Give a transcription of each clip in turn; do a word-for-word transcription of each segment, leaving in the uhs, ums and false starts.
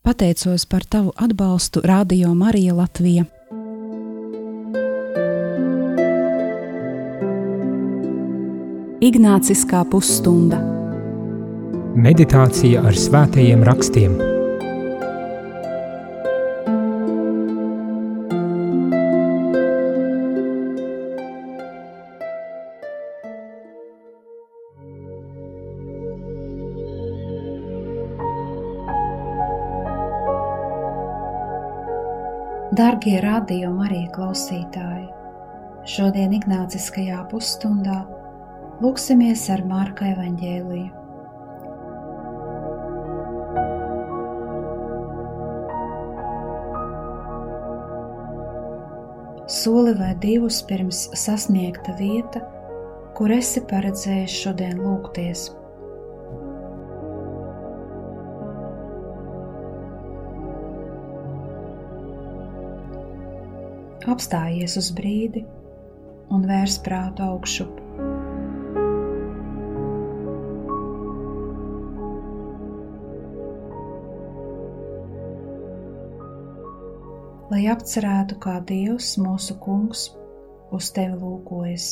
Pateicos par tavu atbalstu Radio Marija Latvija. Ignāciskā pusstunda. Meditācija ar svētajiem rakstiem. Dargie Radio Marija klausītāji, šodien Ignāciskajā pusstundā lūksimies ar Marka evaņģēliju. Soli vai divus pirms sasniegta vieta, kur esi paredzējis šodien lūgties. Apstājies uz brīdi un vērs prātu augšup. Lai apcerētu, kā Dievs, mūsu Kungs, uz tevi lūkojas.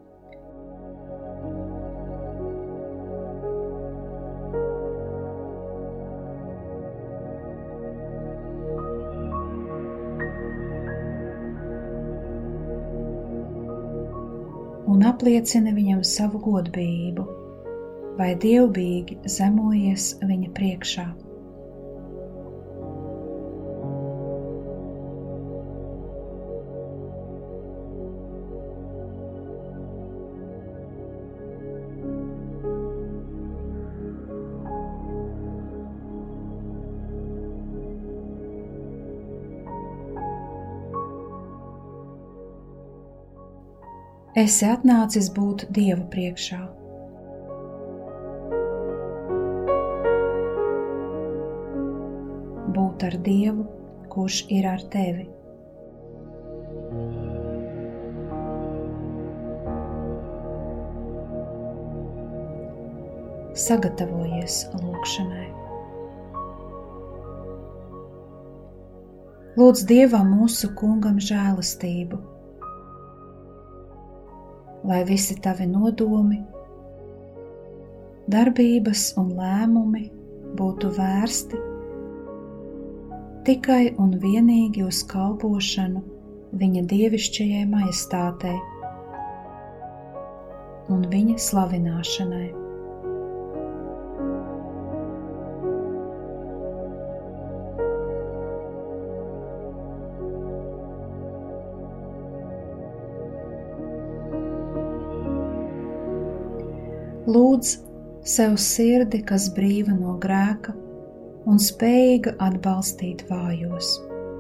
Un apliecina viņam savu godbijību, vai dievbijīgi zemojies viņa priekšā. Esi atnācis būt Dieva priekšā. Būt ar Dievu, kurš ir ar tevi. Sagatavojies lūgšanai. Lūdz Dievam mūsu Kungam žēlastību, lai visi tavi nodomi, darbības un lēmumi būtu vērsti tikai un vienīgi uz kalpošanu viņa dievišķajai majestātei un viņa slavināšanai. Lūdz sev sirdi, kas brīva no grēka un spējīga atbalstīt vājos.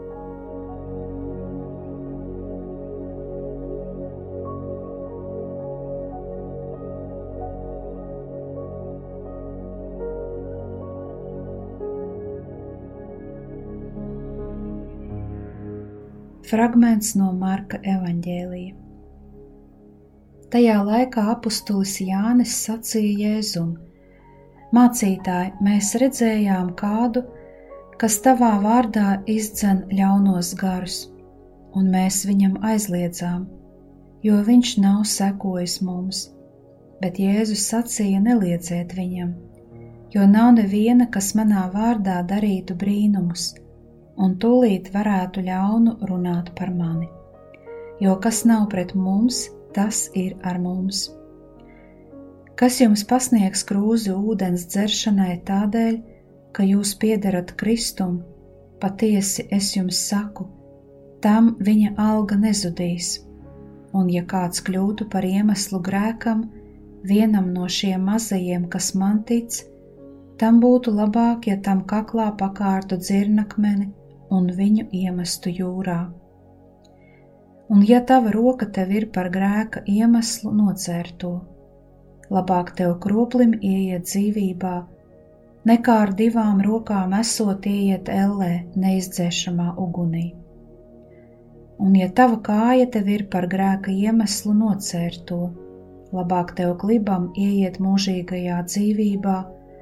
Fragments no Marka evaņģēlija. Tajā laikā apustulis Jānis sacīja Jēzum: Mācītāj, mēs redzējām kādu, kas tavā vārdā izdzen ļaunos garus, un mēs viņam aizliedzām, jo viņš nav sekojis mums. Bet Jēzus sacīja: neliedziet viņam, jo nav neviena, kas manā vārdā darītu brīnumus, un tūlīt varētu ļaunu runāt par mani. Jo kas nav pret mums, tas ir ar mums. Kas jums pasniegs krūzi ūdens dzeršanai tādēļ, ka jūs piederat Kristum, patiesi es jums saku, tam viņa alga nezudīs. Un ja kāds kļūtu par iemeslu grēkam, vienam no šiem mazajiem, kas man tic, tam būtu labāk, ja tam kaklā pakārtu dzirnakmeni un viņu iemestu jūrā. Un ja tava roka tev ir par grēka iemeslu, nocēr to. Labāk tev kroplim ieiet dzīvībā, nekā ar divām rokām esot ieiet ellē neizdzēšamā ugunī. Un ja tava kāja tev ir par grēka iemeslu, nocēr to. Labāk tev klibam ieiet mūžīgajā dzīvībā,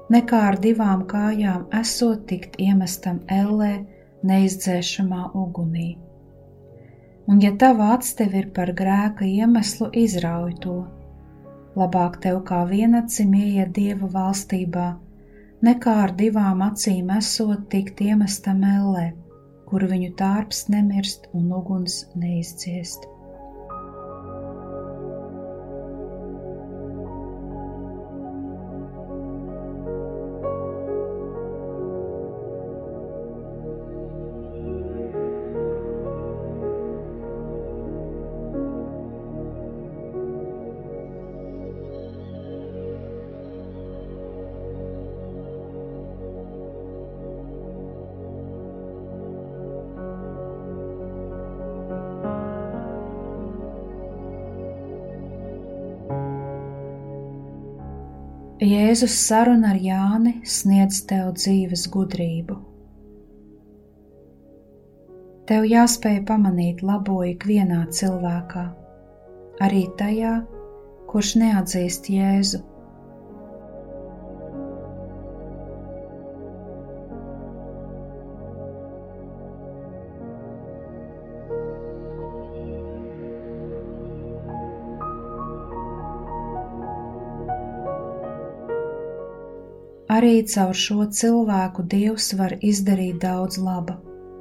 nekā ar divām kājām esot tikt iemestam ellē neizdzēšamā ugunī. Un ja tava acs tev ir par grēka iemeslu, izrauj to. Labāk tev kā vienacim ieiet Dieva valstībā, nekā ar divām acīm esot tikt iemestam ellē, kur viņu tārps nemirst un uguns neizciest. Jēzus saruna ar Jāni sniedz tev dzīves gudrību. Tev jāspēj pamanīt labo ikvienā cilvēkā, arī tajā, kurš neatzīst Jēzu. Arī caur šo cilvēku Dievs var izdarīt daudz laba.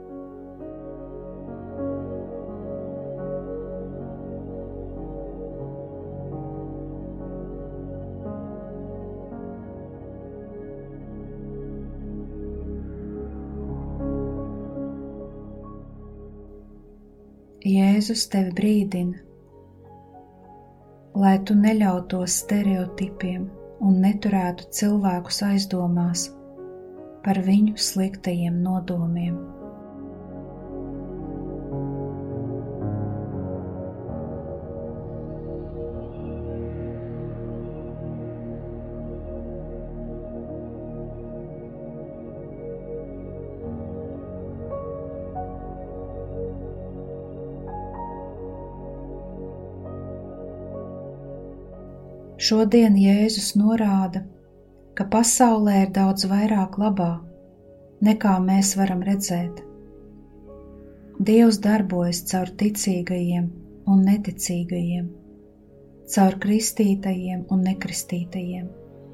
Jēzus tevi brīdina, lai tu neļautos stereotipiem un neturētu cilvēkus aizdomās par viņu sliktajiem nodomiem. Šodien Jēzus norāda, ka pasaulē ir daudz vairāk labā, nekā mēs varam redzēt. Dievs darbojas caur ticīgajiem un neticīgajiem, caur kristītajiem un nekristītajiem.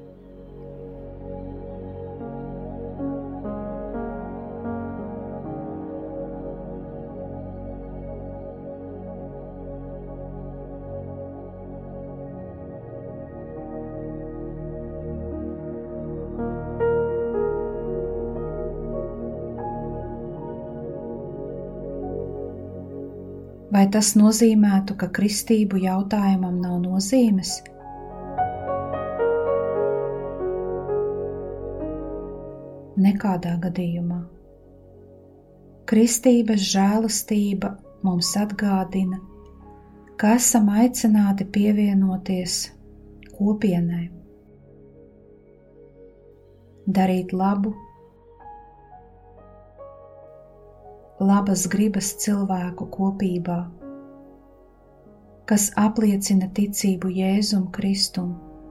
Vai tas nozīmētu, ka kristību jautājumam nav nozīmes? Nekādā gadījumā. Kristības žēlastība mums atgādina, ka esam aicināti pievienoties kopienai, darīt labu, labas gribas cilvēku kopībā, kas apliecina ticību Jēzum Kristum.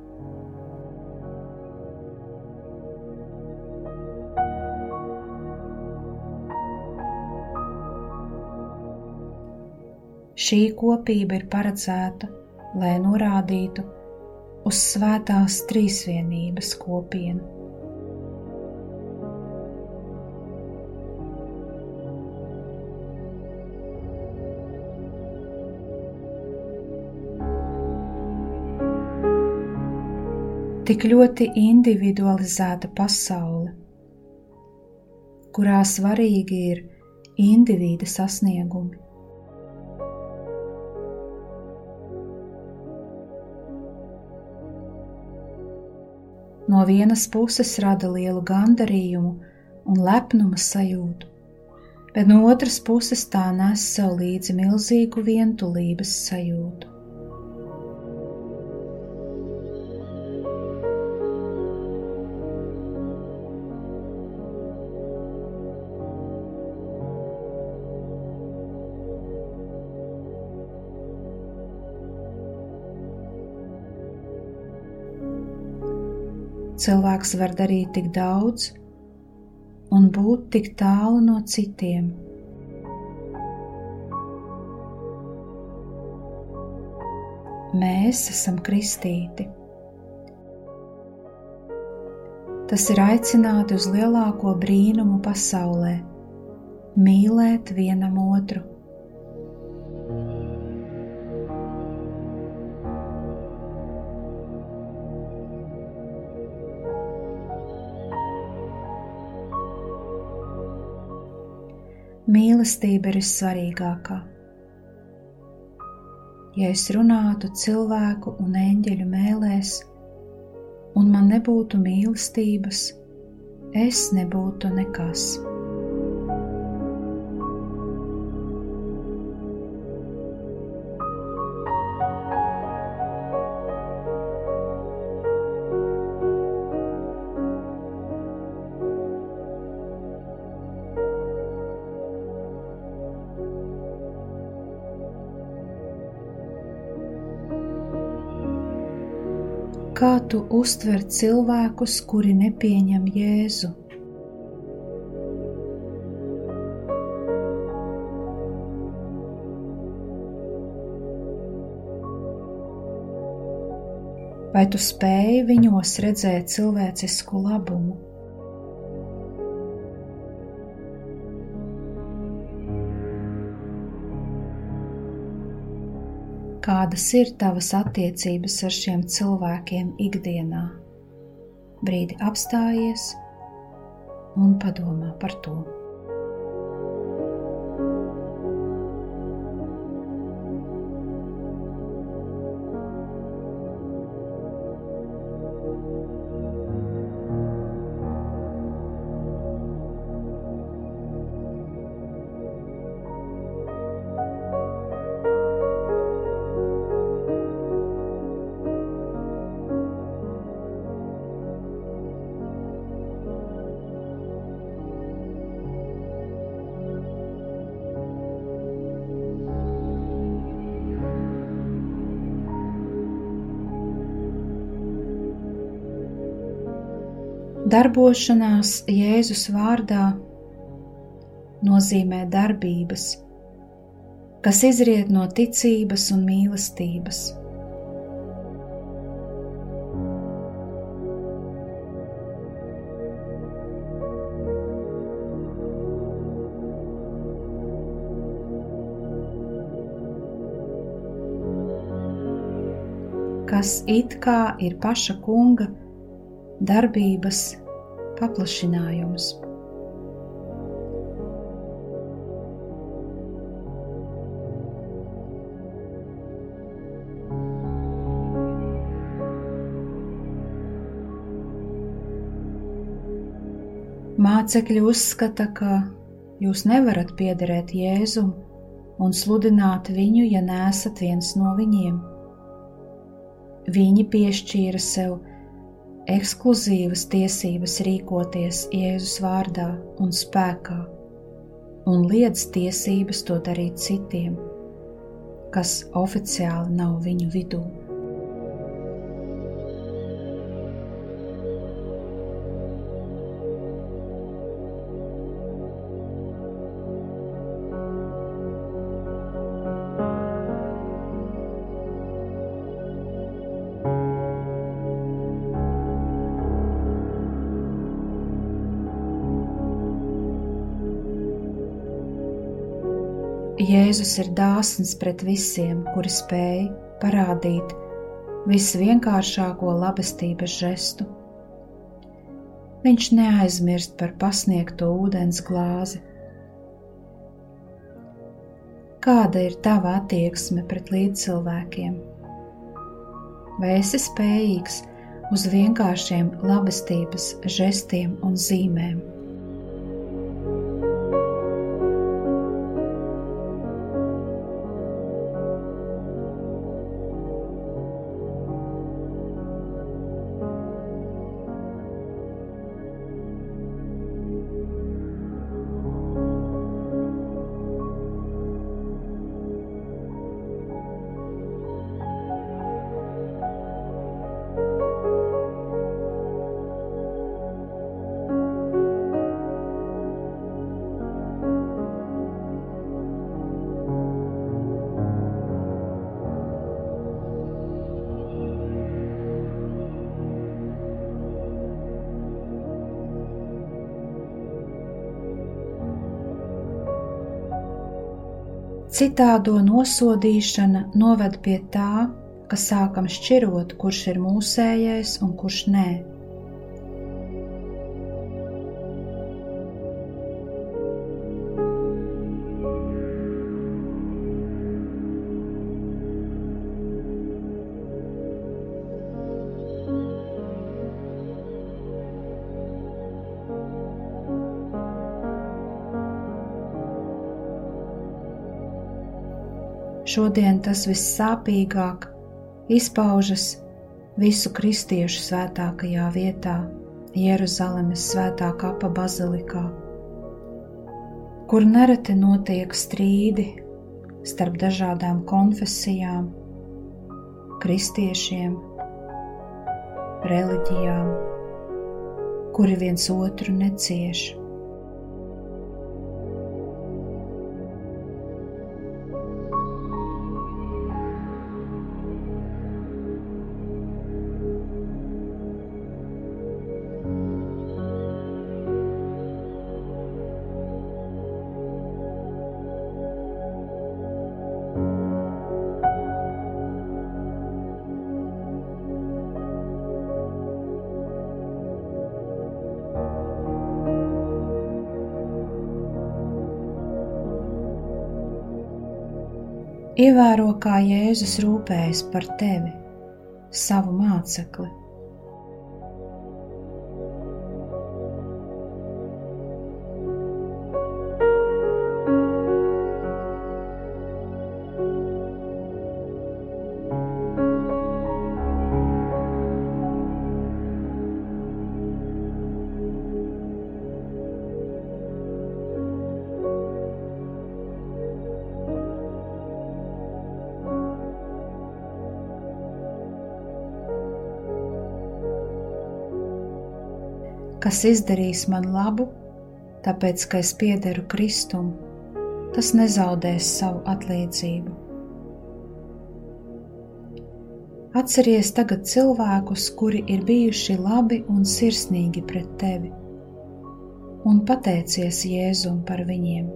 Šī kopība ir paredzēta, lai norādītu uz svētās trīsvienības kopienu. Tik ļoti individualizēta pasaule, kurā svarīgi ir indivīda sasniegumi. No vienas puses rada lielu gandarījumu un lepnuma sajūtu, bet no otras puses tā nes sev līdzi milzīgu vientulības sajūtu. Cilvēks var darīt tik daudz un būt tik tālu no citiem. Mēs esam kristīti. Tas ir aicināti uz lielāko brīnumu pasaulē – mīlēt vienam otru. Mīlestība ir vissvarīgākā. Ja es runātu cilvēku un eņģeļu mēlēs, un man nebūtu mīlestības, es nebūtu nekas. Kā tu uztver cilvēkus, kuri nepieņem Jēzu? Vai tu spēji viņos redzēt cilvēcisku labumu? Kādas ir tavas attiecības ar šiem cilvēkiem ikdienā? Brīdi apstājies un padomā par to. Darbošanās Jēzus vārdā nozīmē darbības, kas izriet no ticības un mīlestības. Kas it kā ir paša kunga darbības paplašinājums. Mācekļi uzskata, ka jūs nevarat piederēt Jēzum un sludināt viņu, ja neesat viens no viņiem. Viņi piešķīra sev ekskluzīvas tiesības rīkoties Jēzus vārdā un spēkā, un liedz tiesības to darīt citiem, kas oficiāli nav viņu vidū. Jēzus ir dāsns pret visiem, kuri spēj parādīt visvienkāršāko labestības žestu. Viņš neaizmirst par pasniegto ūdens glāzi. Kāda ir tava attieksme pret līdzcilvēkiem? Vai esi spējīgs uz vienkāršiem labestības žestiem un zīmēm? Citādo nosodīšana noved pie tā, ka sākam šķirot, kurš ir mūsējais un kurš nē. Šodien tas vissāpīgāk izpaužas visu kristiešu svētākajā vietā, Jeruzalemes svētā kapa bazilikā, kur nereti notiek strīdi starp dažādām konfesijām, kristiešiem, reliģijām, kuri viens otru necieš. Ievēro, kā Jēzus rūpējas par tevi, savu mācekli. Kas izdarīs man labu, tāpēc, ka es piederu Kristum, tas nezaudēs savu atlīdzību. Atceries tagad cilvēkus, kuri ir bijuši labi un sirsnīgi pret tevi, un pateicies Jēzum par viņiem.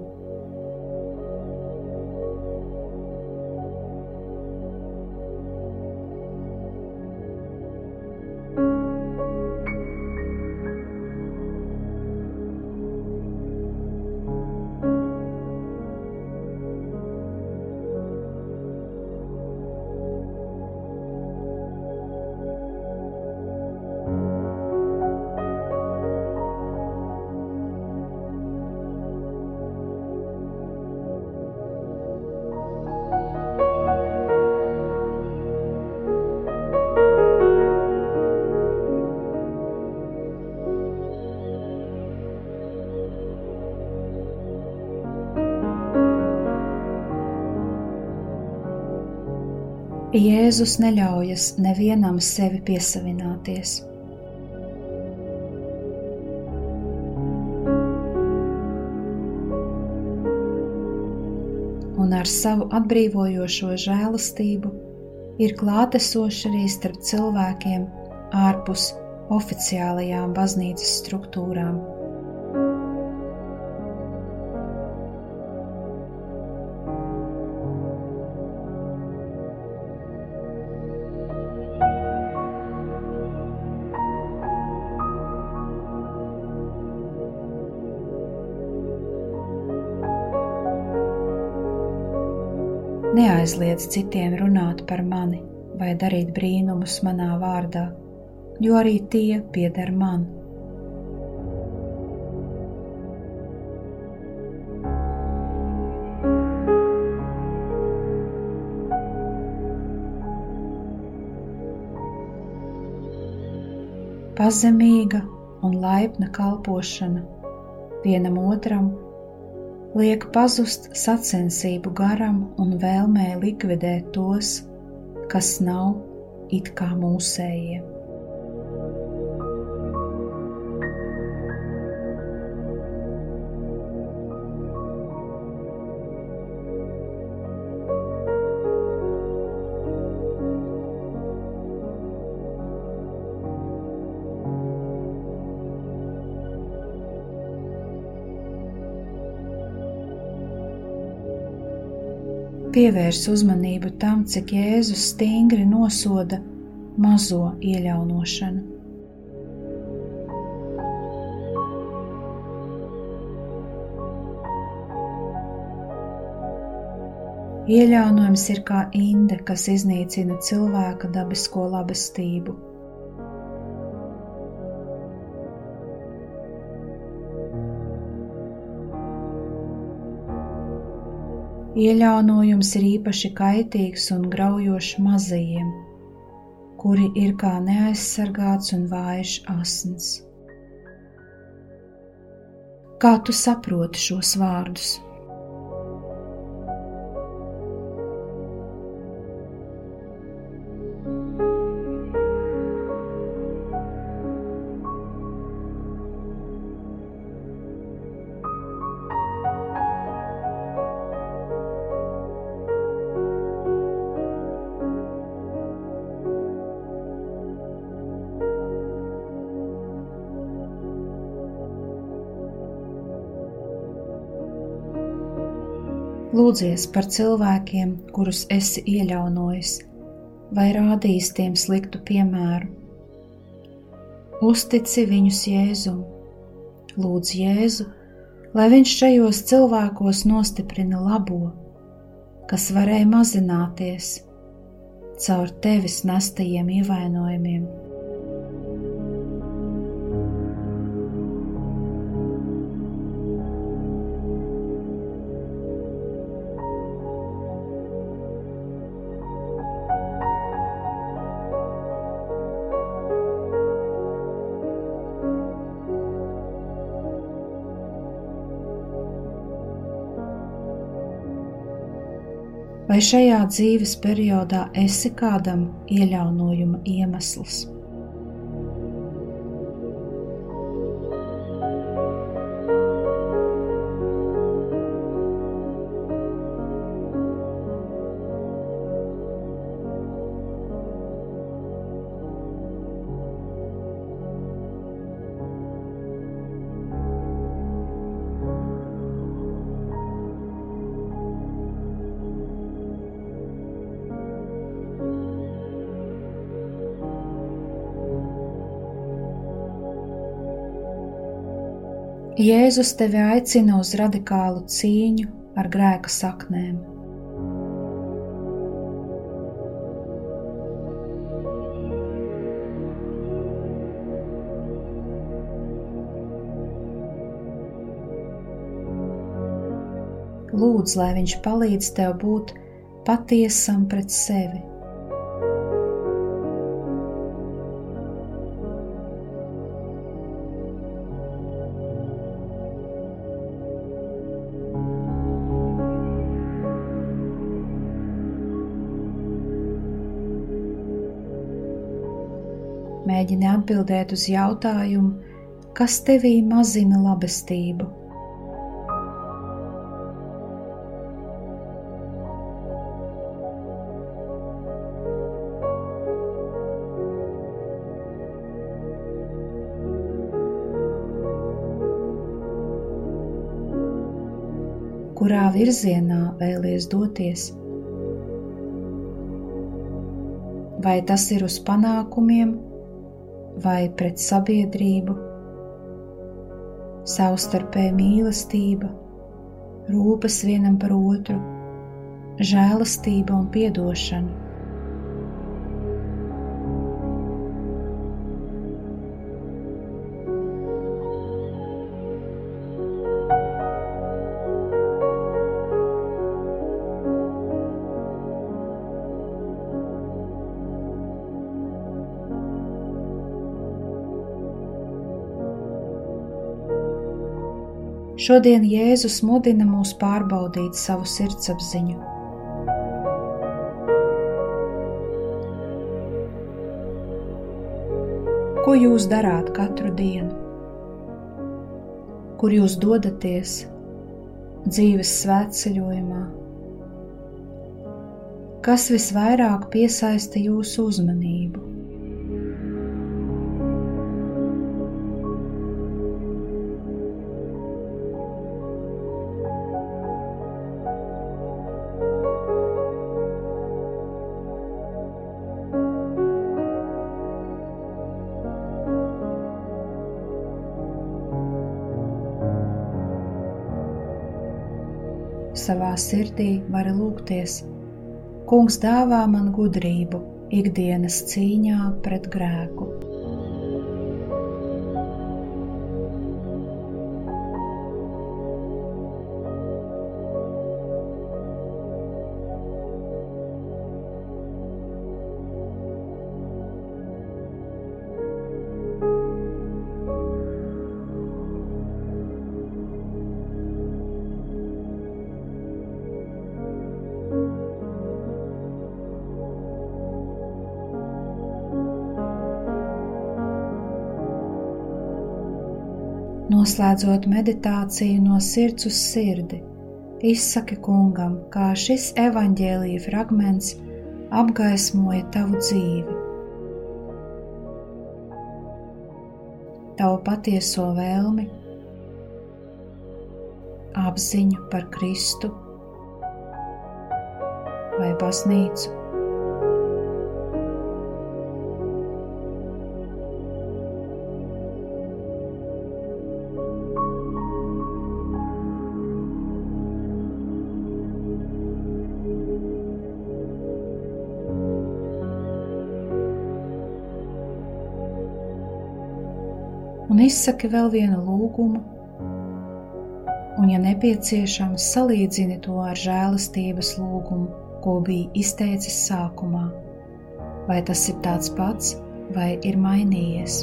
Jēzus neļaujas nevienam sevi piesavināties. Un ar savu atbrīvojošo žēlastību ir klātesošs arī starp cilvēkiem ārpus oficiālajām baznīcas struktūrām. Neaizliedz citiem runāt par mani vai darīt brīnumus manā vārdā, jo arī tie pieder man. Pazemīga un laipna kalpošana vienam otram liek pazust sacensību garam un vēlmē likvidēt tos, kas nav it kā mūsējie. Pievērs uzmanību tam, cik Jēzus stingri nosoda mazo ieļaunošanu. Ieļaunojums ir kā inde, kas iznīcina cilvēka dabisko labestību. Ieļaunojums ir īpaši kaitīgs un graujošs mazajiem, kuri ir kā neaizsargāts un vājš asins. Kā tu saproti šos vārdus? Lūdzies par cilvēkiem, kurus esi ieļaunojis, vai rādījis tiem sliktu piemēru. Uztici viņus Jēzum. Lūdz Jēzu, lai viņš šajos cilvēkos nostiprina labo, kas varēja mazināties caur tevis nestajiem ievainojumiem. Vai šajā dzīves periodā esi kādam ieļaunojuma iemesls? Jēzus tevi aicina uz radikālu cīņu ar grēka saknēm. Lūdz, lai viņš palīdz tev būt patiesam pret sevi. Mēģini atbildēt uz jautājumu, kas tevī mazina labestību. Kurā virzienā vēlies doties? Vai tas ir uz panākumiem, vai pret sabiedrību, savstarpēja mīlestība, rūpes vienam par otru, žēlastība un piedošana? Šodien Jēzus mudina mūs pārbaudīt savu sirdsapziņu. Ko jūs darāt katru dienu? Kur jūs dodaties dzīves svētceļojumā? Kas visvairāk piesaista jūsu uzmanību? savā sirdī vari lūgties: Kungs dāvā man gudrību ikdienas cīņā pret grēku. Noslēdzot meditāciju no sirds uz sirdi, izsaki Kungam, kā šis evaņģēlija fragments apgaismoja tavu dzīvi, tavu patieso vēlmi, apziņu par Kristu vai baznīcu. Un izsaki vēl vienu lūgumu, un, ja nepieciešams, salīdzini to ar žēlastības lūgumu, ko bija izteicis sākumā. Vai tas ir tāds pats, vai ir mainījies?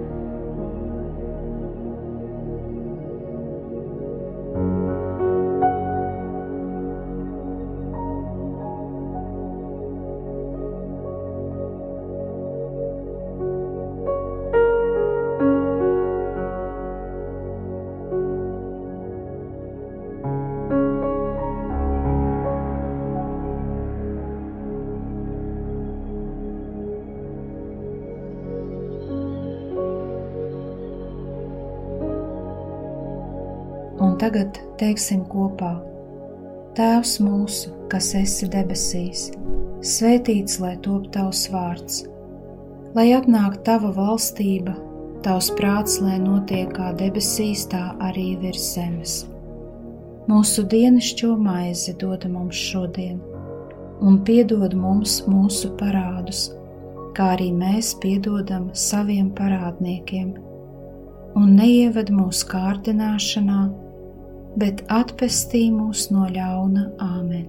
Un tagad teiksim kopā: Tēvs mūsu, kas esi debesīs, svētīts lai top tavs vārds, lai atnāk tava valstība, tavs prāts, lai notiek kā debesīs, tā arī virs zemes. Mūsu dienascho maizi dod mums šodien, un piedod mums mūsu parādus, kā arī mēs piedodam saviem parādniekiem, un neieved mūsu kārdināšanā, bet atpestī mūs no ļauna. Āmen.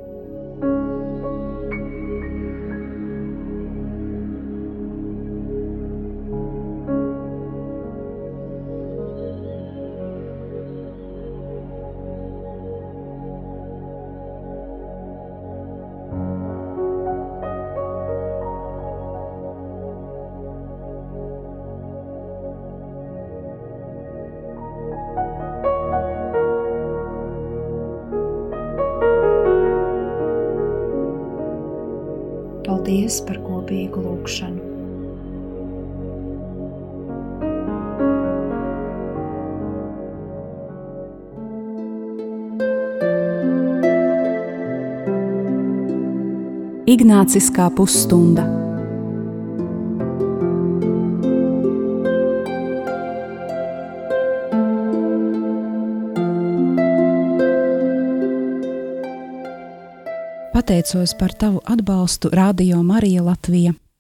Paldies par kopīgu lūgšanu. Ignāciskā pusstunda. Pateicos par tavu atbalstu Radio Marija Latvija.